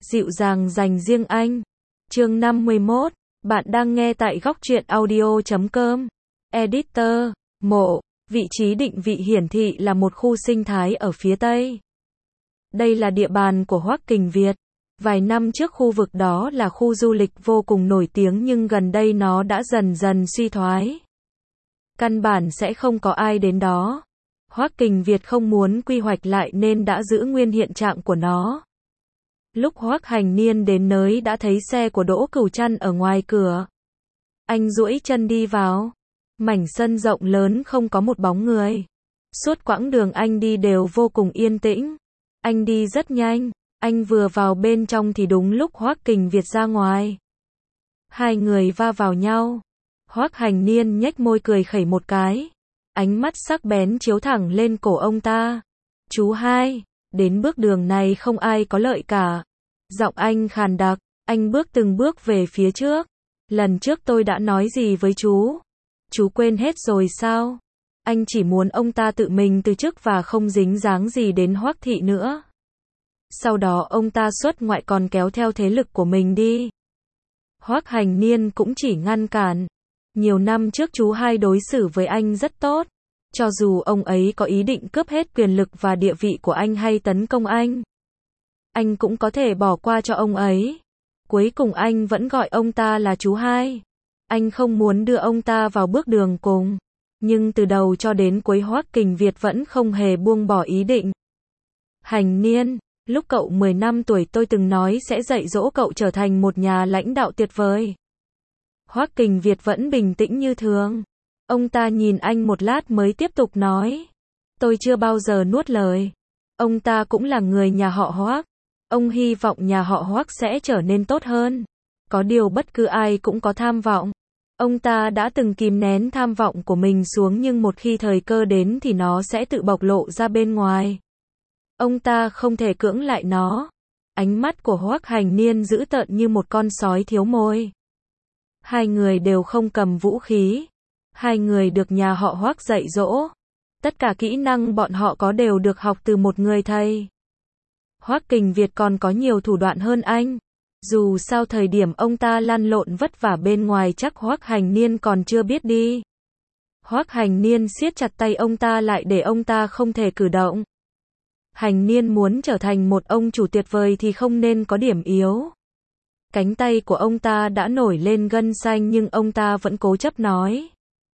dịu dàng dành riêng anh. Chương 51, bạn đang nghe tại góc truyện audio.com. Editor, mộ, vị trí định vị hiển thị là một khu sinh thái ở phía Tây. Đây là địa bàn của Hoắc Kình Việt. Vài năm trước khu vực đó là khu du lịch vô cùng nổi tiếng nhưng gần đây nó đã dần dần suy thoái. Căn bản sẽ không có ai đến đó. Hoắc Kình Việt không muốn quy hoạch lại nên đã giữ nguyên hiện trạng của nó. Lúc Hoắc Hành Niên đến nơi đã thấy xe của Đỗ Cửu Trăn ở ngoài cửa. Anh duỗi chân đi vào. Mảnh sân rộng lớn không có một bóng người. Suốt quãng đường anh đi đều vô cùng yên tĩnh. Anh đi rất nhanh. Anh vừa vào bên trong thì đúng lúc Hoắc Kình Việt ra ngoài. Hai người va vào nhau. Hoắc Hành Niên nhếch môi cười khẩy một cái. Ánh mắt sắc bén chiếu thẳng lên cổ ông ta. Chú hai, đến bước đường này không ai có lợi cả. Giọng anh khàn đặc, anh bước từng bước về phía trước. Lần trước tôi đã nói gì với chú? Chú quên hết rồi sao? Anh chỉ muốn ông ta tự mình từ chức và không dính dáng gì đến Hoắc thị nữa. Sau đó ông ta xuất ngoại còn kéo theo thế lực của mình đi. Hoắc Hành Niên cũng chỉ ngăn cản. Nhiều năm trước chú hai đối xử với anh rất tốt. Cho dù ông ấy có ý định cướp hết quyền lực và địa vị của anh hay tấn công anh cũng có thể bỏ qua cho ông ấy. Cuối cùng anh vẫn gọi ông ta là chú hai. Anh không muốn đưa ông ta vào bước đường cùng. Nhưng từ đầu cho đến cuối Hoắc Kình Việt vẫn không hề buông bỏ ý định. Hành Niên, lúc cậu 10 năm tuổi tôi từng nói sẽ dạy dỗ cậu trở thành một nhà lãnh đạo tuyệt vời. Hoắc Kình Việt vẫn bình tĩnh như thường. Ông ta nhìn anh một lát mới tiếp tục nói. Tôi chưa bao giờ nuốt lời. Ông ta cũng là người nhà họ Hoắc. Ông hy vọng nhà họ Hoắc sẽ trở nên tốt hơn. Có điều bất cứ ai cũng có tham vọng. Ông ta đã từng kìm nén tham vọng của mình xuống nhưng một khi thời cơ đến thì nó sẽ tự bộc lộ ra bên ngoài. Ông ta không thể cưỡng lại nó. Ánh mắt của Hoắc Hành Niên dữ tợn như một con sói thiếu mồi. Hai người đều không cầm vũ khí. Hai người được nhà họ Hoắc dạy dỗ. Tất cả kỹ năng bọn họ có đều được học từ một người thầy. Hoắc Kình Việt còn có nhiều thủ đoạn hơn anh. Dù sao thời điểm ông ta lăn lộn vất vả bên ngoài chắc Hoắc Hành Niên còn chưa biết đi. Hoắc Hành Niên siết chặt tay ông ta lại để ông ta không thể cử động. Hành Niên muốn trở thành một ông chủ tuyệt vời thì không nên có điểm yếu. Cánh tay của ông ta đã nổi lên gân xanh nhưng ông ta vẫn cố chấp nói.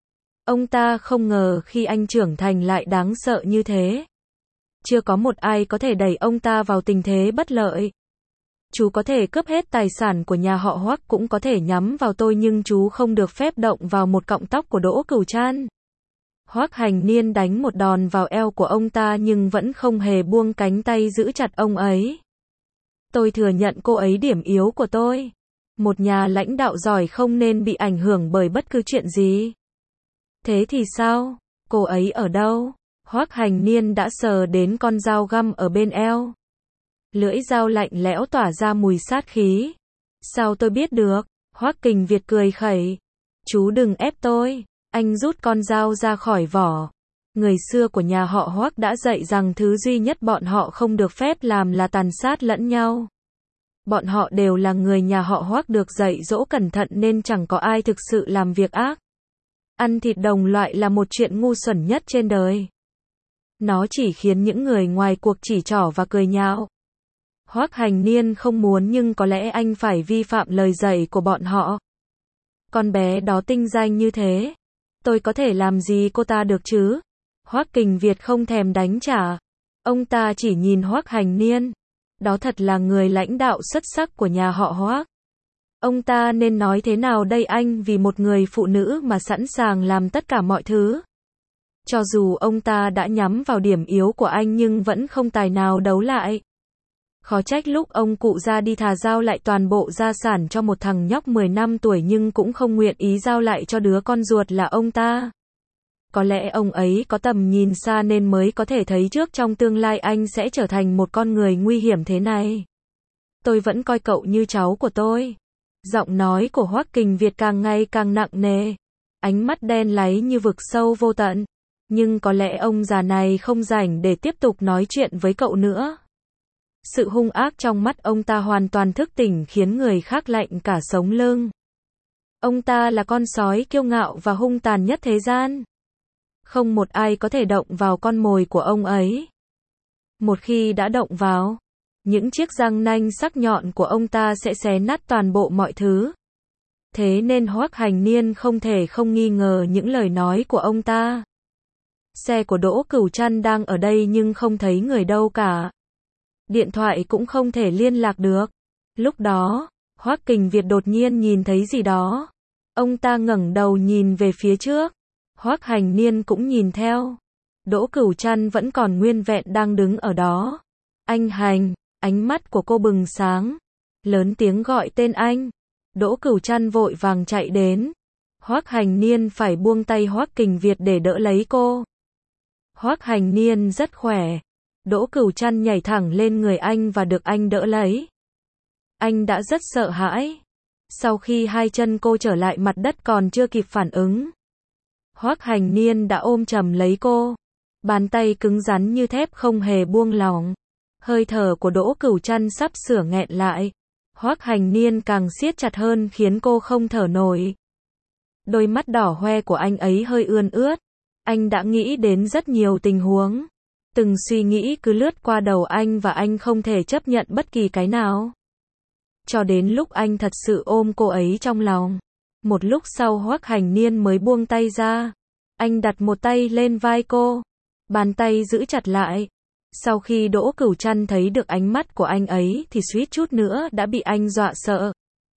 Ông ta không ngờ khi anh trưởng thành lại đáng sợ như thế. Chưa có một ai có thể đẩy ông ta vào tình thế bất lợi. Chú có thể cướp hết tài sản của nhà họ Hoắc cũng có thể nhắm vào tôi nhưng chú không được phép động vào một cọng tóc của Đỗ Cửu Trăn. Hoắc Hành Niên đánh một đòn vào eo của ông ta nhưng vẫn không hề buông cánh tay giữ chặt ông ấy. Tôi thừa nhận cô ấy điểm yếu của tôi. Một nhà lãnh đạo giỏi không nên bị ảnh hưởng bởi bất cứ chuyện gì. Thế thì sao? Cô ấy ở đâu? Hoắc Hành Niên đã sờ đến con dao găm ở bên eo. Lưỡi dao lạnh lẽo tỏa ra mùi sát khí. Sao tôi biết được? Hoắc Kình Việt cười khẩy. Chú đừng ép tôi. Anh rút con dao ra khỏi vỏ. Người xưa của nhà họ Hoắc đã dạy rằng thứ duy nhất bọn họ không được phép làm là tàn sát lẫn nhau. Bọn họ đều là người nhà họ Hoắc được dạy dỗ cẩn thận nên chẳng có ai thực sự làm việc ác. Ăn thịt đồng loại là một chuyện ngu xuẩn nhất trên đời. Nó chỉ khiến những người ngoài cuộc chỉ trỏ và cười nhạo. Hoắc Hành Niên không muốn nhưng có lẽ anh phải vi phạm lời dạy của bọn họ. Con bé đó tinh danh như thế. Tôi có thể làm gì cô ta được chứ? Hoắc Kình Việt không thèm đánh trả. Ông ta chỉ nhìn Hoắc Hành Niên. Đó thật là người lãnh đạo xuất sắc của nhà họ Hoắc. Ông ta nên nói thế nào đây anh vì một người phụ nữ mà sẵn sàng làm tất cả mọi thứ. Cho dù ông ta đã nhắm vào điểm yếu của anh nhưng vẫn không tài nào đấu lại. Khó trách lúc ông cụ ra đi thà giao lại toàn bộ gia sản cho một thằng nhóc 10 năm tuổi nhưng cũng không nguyện ý giao lại cho đứa con ruột là ông ta. Có lẽ ông ấy có tầm nhìn xa nên mới có thể thấy trước trong tương lai anh sẽ trở thành một con người nguy hiểm thế này. Tôi vẫn coi cậu như cháu của tôi. Giọng nói của Hoắc Kình Việt càng ngày càng nặng nề. Ánh mắt đen láy như vực sâu vô tận. Nhưng có lẽ ông già này không rảnh để tiếp tục nói chuyện với cậu nữa. Sự hung ác trong mắt ông ta hoàn toàn thức tỉnh khiến người khác lạnh cả sống lưng. Ông ta là con sói kiêu ngạo và hung tàn nhất thế gian. Không một ai có thể động vào con mồi của ông ấy. Một khi đã động vào, những chiếc răng nanh sắc nhọn của ông ta sẽ xé nát toàn bộ mọi thứ. Thế nên Hoắc Hành Niên không thể không nghi ngờ những lời nói của ông ta. Xe của Đỗ Cửu Trăn đang ở đây nhưng không thấy người đâu cả. Điện thoại cũng không thể liên lạc được. Lúc đó, Hoắc Kình Việt đột nhiên nhìn thấy gì đó. Ông ta ngẩng đầu nhìn về phía trước. Hoắc Hành Niên cũng nhìn theo. Đỗ Cửu Trăn vẫn còn nguyên vẹn đang đứng ở đó. Anh Hành, ánh mắt của cô bừng sáng. Lớn tiếng gọi tên anh. Đỗ Cửu Trăn vội vàng chạy đến. Hoắc Hành Niên phải buông tay Hoắc Kình Việt để đỡ lấy cô. Hoắc Hành Niên rất khỏe. Đỗ Cửu Trăn nhảy thẳng lên người anh và được anh đỡ lấy. Anh đã rất sợ hãi. Sau khi hai chân cô trở lại mặt đất còn chưa kịp phản ứng, Hoắc Hành Niên đã ôm chầm lấy cô. Bàn tay cứng rắn như thép không hề buông lỏng. Hơi thở của Đỗ Cửu Trăn sắp sửa nghẹn lại. Hoắc Hành Niên càng siết chặt hơn khiến cô không thở nổi. Đôi mắt đỏ hoe của anh ấy hơi ươn ướt. Anh đã nghĩ đến rất nhiều tình huống. Từng suy nghĩ cứ lướt qua đầu anh và anh không thể chấp nhận bất kỳ cái nào. Cho đến lúc anh thật sự ôm cô ấy trong lòng. Một lúc sau Hoắc Hành Niên mới buông tay ra. Anh đặt một tay lên vai cô. Bàn tay giữ chặt lại. Sau khi Đỗ Cửu Trăn thấy được ánh mắt của anh ấy thì suýt chút nữa đã bị anh dọa sợ.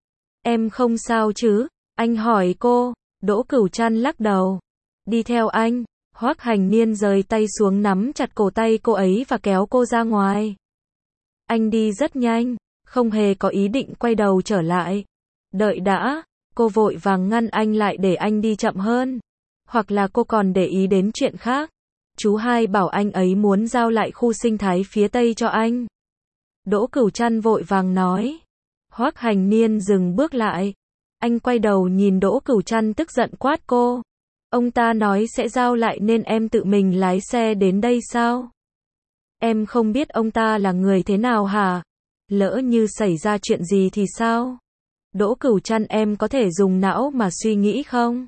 Em không sao chứ? Anh hỏi cô. Đỗ Cửu Trăn lắc đầu. Đi theo anh. Hoắc Hành Niên rời tay xuống nắm chặt cổ tay cô ấy và kéo cô ra ngoài. Anh đi rất nhanh, không hề có ý định quay đầu trở lại. Đợi đã, cô vội vàng ngăn anh lại để anh đi chậm hơn. Hoặc là cô còn để ý đến chuyện khác. Chú hai bảo anh ấy muốn giao lại khu sinh thái phía Tây cho anh. Đỗ Cửu Trăn vội vàng nói. Hoắc Hành Niên dừng bước lại. Anh quay đầu nhìn Đỗ Cửu Trăn tức giận quát cô. Ông ta nói sẽ giao lại nên em tự mình lái xe đến đây sao? Em không biết ông ta là người thế nào hả? Lỡ như xảy ra chuyện gì thì sao? Đỗ Cửu Trăn, em có thể dùng não mà suy nghĩ không?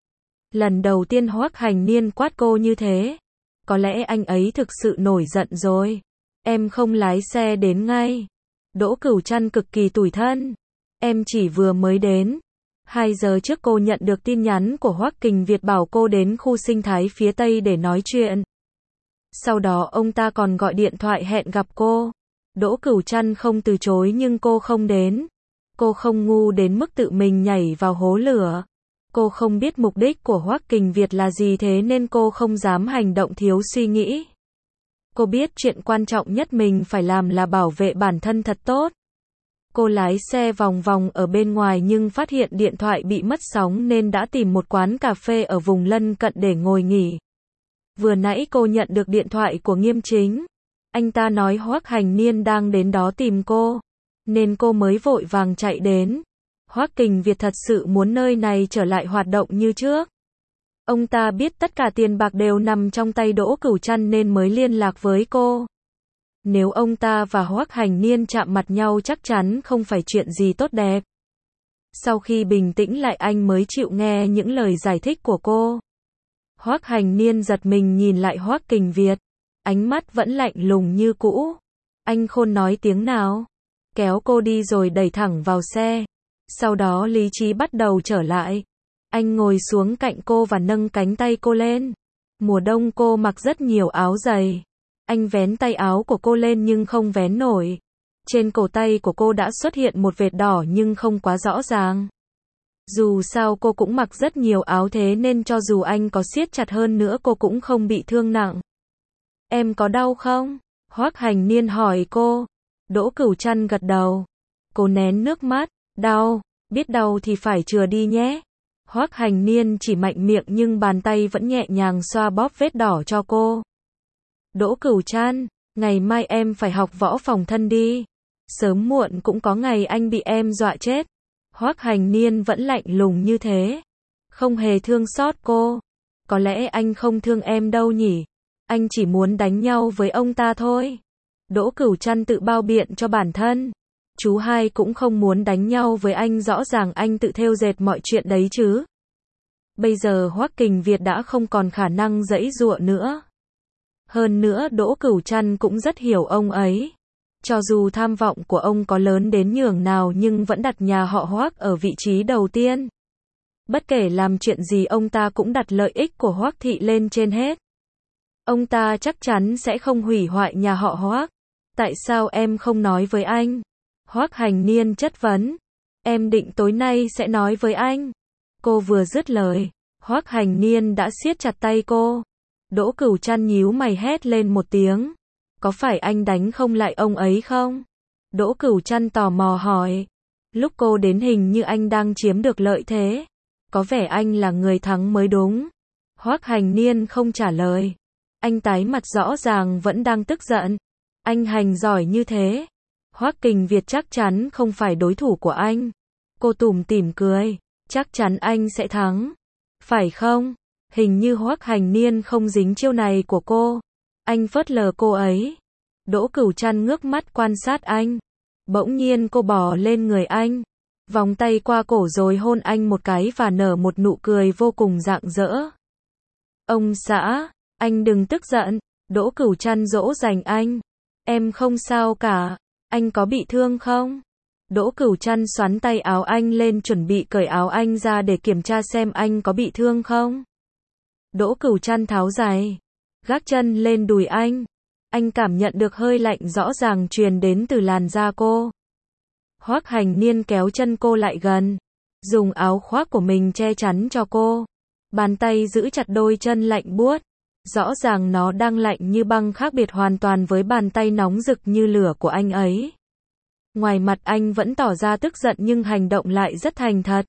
Lần đầu tiên Hoắc Hành Niên quát cô như thế. Có lẽ anh ấy thực sự nổi giận rồi. Em không lái xe đến ngay. Đỗ Cửu Trăn cực kỳ tủi thân. Em chỉ vừa mới đến. 2 giờ trước cô nhận được tin nhắn của Hoắc Kình Việt bảo cô đến khu sinh thái phía Tây để nói chuyện. Sau đó ông ta còn gọi điện thoại hẹn gặp cô. Đỗ Cửu Trăn không từ chối nhưng cô không đến. Cô không ngu đến mức tự mình nhảy vào hố lửa. Cô không biết mục đích của Hoắc Kình Việt là gì thế nên cô không dám hành động thiếu suy nghĩ. Cô biết chuyện quan trọng nhất mình phải làm là bảo vệ bản thân thật tốt. Cô lái xe vòng vòng ở bên ngoài nhưng phát hiện điện thoại bị mất sóng nên đã tìm một quán cà phê ở vùng lân cận để ngồi nghỉ. Vừa nãy cô nhận được điện thoại của Nghiêm Chính. Anh ta nói Hoắc Hành Niên đang đến đó tìm cô, nên cô mới vội vàng chạy đến. Hoắc Kình Việt thật sự muốn nơi này trở lại hoạt động như trước. Ông ta biết tất cả tiền bạc đều nằm trong tay Đỗ Cửu Trăn nên mới liên lạc với cô. Nếu ông ta và Hoắc Hành Niên chạm mặt nhau chắc chắn không phải chuyện gì tốt đẹp. Sau khi bình tĩnh lại anh mới chịu nghe những lời giải thích của cô. Hoắc Hành Niên giật mình nhìn lại Hoắc Kình Việt. Ánh mắt vẫn lạnh lùng như cũ. Anh khôn nói tiếng nào. Kéo cô đi rồi đẩy thẳng vào xe. Sau đó lý trí bắt đầu trở lại. Anh ngồi xuống cạnh cô và nâng cánh tay cô lên. Mùa đông cô mặc rất nhiều áo dày. Anh vén tay áo của cô lên nhưng không vén nổi. Trên cổ tay của cô đã xuất hiện một vệt đỏ nhưng không quá rõ ràng. Dù sao cô cũng mặc rất nhiều áo thế nên cho dù anh có siết chặt hơn nữa cô cũng không bị thương nặng. Em có đau không? Hoắc Hành Niên hỏi cô. Đỗ Cửu Trăn gật đầu. Cô nén nước mắt. Đau, biết đau thì phải chừa đi nhé. Hoắc Hành Niên chỉ mạnh miệng nhưng bàn tay vẫn nhẹ nhàng xoa bóp vết đỏ cho cô. Đỗ Cửu Trăn, ngày mai em phải học võ phòng thân đi. Sớm muộn cũng có ngày anh bị em dọa chết. Hoắc Hành Niên vẫn lạnh lùng như thế. Không hề thương xót cô. Có lẽ anh không thương em đâu nhỉ. Anh chỉ muốn đánh nhau với ông ta thôi. Đỗ Cửu Trăn tự bao biện cho bản thân. Chú hai cũng không muốn đánh nhau với anh, rõ ràng anh tự thêu dệt mọi chuyện đấy chứ. Bây giờ Hoắc Kình Việt đã không còn khả năng giãy giụa nữa. Hơn nữa Đỗ Cửu Trăn cũng rất hiểu ông ấy. Cho dù tham vọng của ông có lớn đến nhường nào nhưng vẫn đặt nhà họ Hoắc ở vị trí đầu tiên. Bất kể làm chuyện gì ông ta cũng đặt lợi ích của Hoắc thị lên trên hết. Ông ta chắc chắn sẽ không hủy hoại nhà họ Hoắc. Tại sao em không nói với anh? Hoắc Hành Niên chất vấn. Em định tối nay sẽ nói với anh. Cô vừa dứt lời, Hoắc Hành Niên đã siết chặt tay cô. Đỗ Cửu Trăn nhíu mày hét lên một tiếng. Có phải anh đánh không lại ông ấy không? Đỗ Cửu Trăn tò mò hỏi. Lúc cô đến hình như anh đang chiếm được lợi thế. Có vẻ anh là người thắng mới đúng. Hoắc Hành Niên không trả lời. Anh tái mặt rõ ràng vẫn đang tức giận. Anh Hành giỏi như thế. Hoắc Kình Việt chắc chắn không phải đối thủ của anh. Cô tủm tỉm cười. Chắc chắn anh sẽ thắng. Phải không? Hình như Hoắc Hành Niên không dính chiêu này của cô. Anh phớt lờ cô ấy. Đỗ Cửu Trăn ngước mắt quan sát anh. Bỗng nhiên cô bò lên người anh. Vòng tay qua cổ rồi hôn anh một cái và nở một nụ cười vô cùng rạng rỡ. Ông xã, anh đừng tức giận. Đỗ Cửu Trăn dỗ dành anh. Em không sao cả. Anh có bị thương không? Đỗ Cửu Trăn xoắn tay áo anh lên chuẩn bị cởi áo anh ra để kiểm tra xem anh có bị thương không. Đỗ Cửu Trăn tháo giày, gác chân lên đùi anh. Anh cảm nhận được hơi lạnh rõ ràng truyền đến từ làn da cô. Hoắc Hành Niên kéo chân cô lại gần, dùng áo khoác của mình che chắn cho cô. Bàn tay giữ chặt đôi chân lạnh buốt. Rõ ràng nó đang lạnh như băng, khác biệt hoàn toàn với bàn tay nóng rực như lửa của anh ấy. Ngoài mặt anh vẫn tỏ ra tức giận nhưng hành động lại rất thành thật.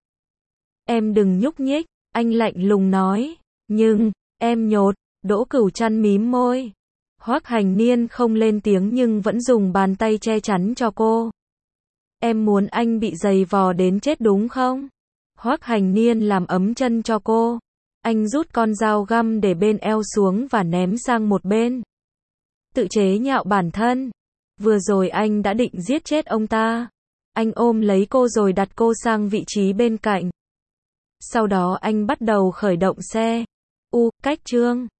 Em đừng nhúc nhích, anh lạnh lùng nói. Nhưng, em nhột. Đỗ Cửu Trăn mím môi. Hoắc Hành Niên không lên tiếng nhưng vẫn dùng bàn tay che chắn cho cô. Em muốn anh bị giày vò đến chết đúng không? Hoắc Hành Niên làm ấm chân cho cô. Anh rút con dao găm để bên eo xuống và ném sang một bên. Tự chế nhạo bản thân. Vừa rồi anh đã định giết chết ông ta. Anh ôm lấy cô rồi đặt cô sang vị trí bên cạnh. Sau đó anh bắt đầu khởi động xe. Cách chương